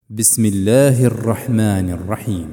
بسم الله الرحمن الرحيم.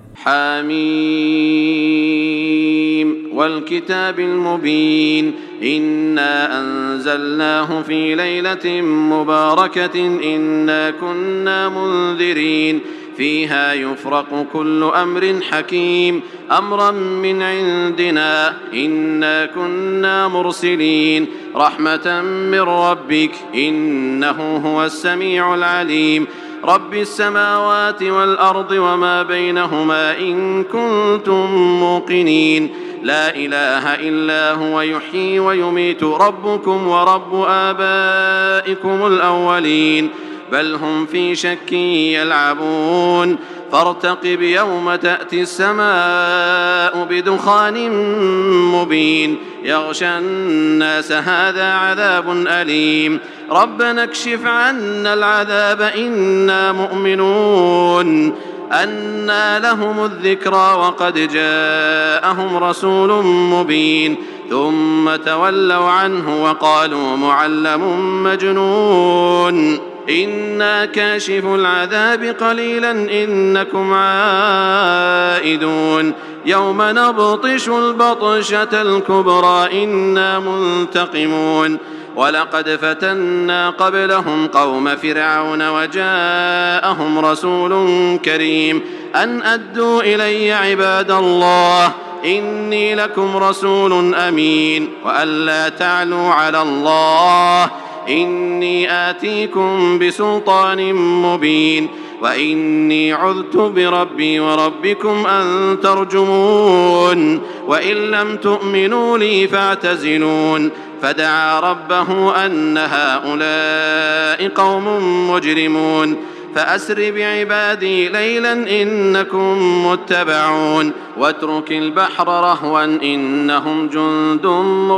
حميم والكتاب المبين إنا أنزلناه في ليلة مباركة إنا كنا منذرين فيها يفرق كل أمر حكيم أمرا من عندنا إنا كنا مرسلين رحمة من ربك إنه هو السميع العليم رب السماوات والأرض وما بينهما إن كنتم موقنين لا إله إلا هو يحيي ويميت ربكم ورب آبائكم الأولين بل هم في شك يلعبون فارتقب يوم تأتي السماء بدخان مبين يغشى الناس هذا عذاب أليم ربنا اكشف عنا العذاب إنا مؤمنون أنى لهم الذكرى وقد جاءهم رسول مبين ثم تولوا عنه وقالوا معلم مجنون إنا كاشف العذاب قليلا إنكم عائدون يوم نبطش البطشة الكبرى إنا منتقمون ولقد فتنا قبلهم قوم فرعون وجاءهم رسول كريم أن أدوا إلي عباد الله إني لكم رسول أمين وأن لا تعلوا على الله إني آتيكم بسلطان مبين وإني عذت بربي وربكم أن ترجمون وإن لم تؤمنوا لي فاعتزلون فدعا ربه أن هؤلاء قوم مجرمون فأسر بعبادي ليلا إنكم متبعون واترك البحر رهوا إنهم جند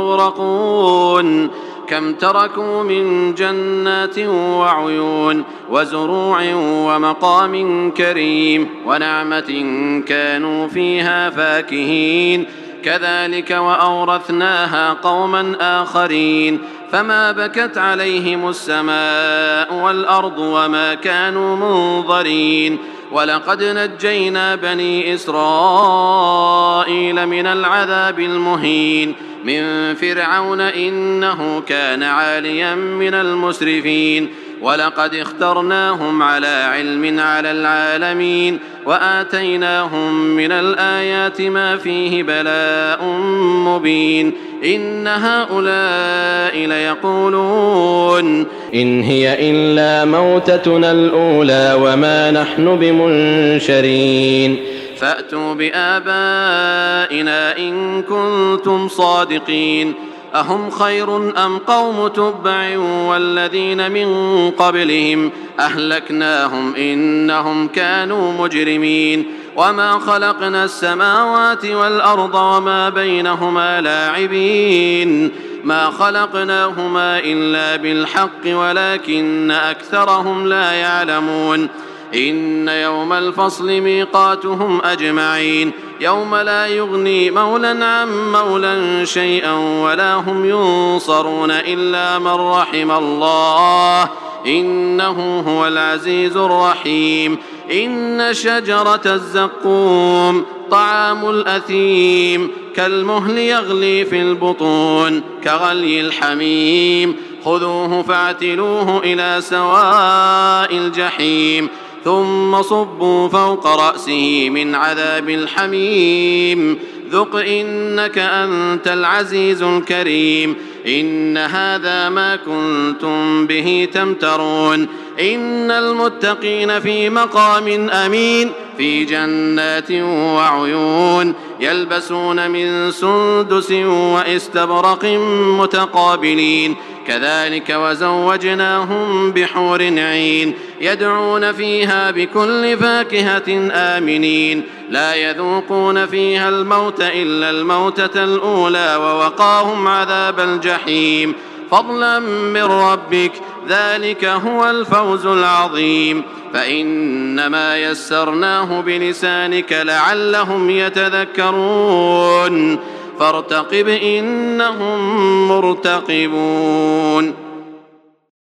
مغرقون كم تركوا من جنات وعيون وزروع ومقام كريم ونعمة كانوا فيها فاكهين كذلك وأورثناها قوما آخرين فما بكت عليهم السماء والأرض وما كانوا منظرين ولقد نجينا بني إسرائيل من العذاب المهين من فرعون إنه كان عاليا من المسرفين ولقد اخترناهم على علم على العالمين وآتيناهم من الآيات ما فيه بلاء مبين إن هؤلاء ليقولون إن هي إلا موتتنا الأولى وما نحن بمنشرين فأتوا بآبائنا إن كنتم صادقين أهم خير أم قوم تبع والذين من قبلهم أهلكناهم إنهم كانوا مجرمين وما خلقنا السماوات والأرض وما بينهما لاعبين ما خلقناهما إلا بالحق ولكن أكثرهم لا يعلمون إن يوم الفصل ميقاتهم أجمعين يوم لا يغني مولا عن مولا شيئا ولا هم ينصرون إلا من رحم الله إنه هو العزيز الرحيم إن شجرة الزقوم طعام الأثيم كالمهل يغلي في البطون كغلي الحميم خذوه فاعتلوه إلى سواء الجحيم ثم صبوا فوق رأسه من عذاب الحميم ذق إنك أنت العزيز الكريم إن هذا ما كنتم به تمترون إن المتقين في مقام أمين في جنات وعيون يلبسون من سندس وإستبرق متقابلين كذلك وزوجناهم بحور عين يدعون فيها بكل فاكهة آمنين لا يذوقون فيها الموت إلا الموتة الأولى ووقاهم عذاب الجحيم فضلا من ربك ذلك هو الفوز العظيم فإنما يسرناه بلسانك لعلهم يتذكرون فارتقب إنهم مرتقبون.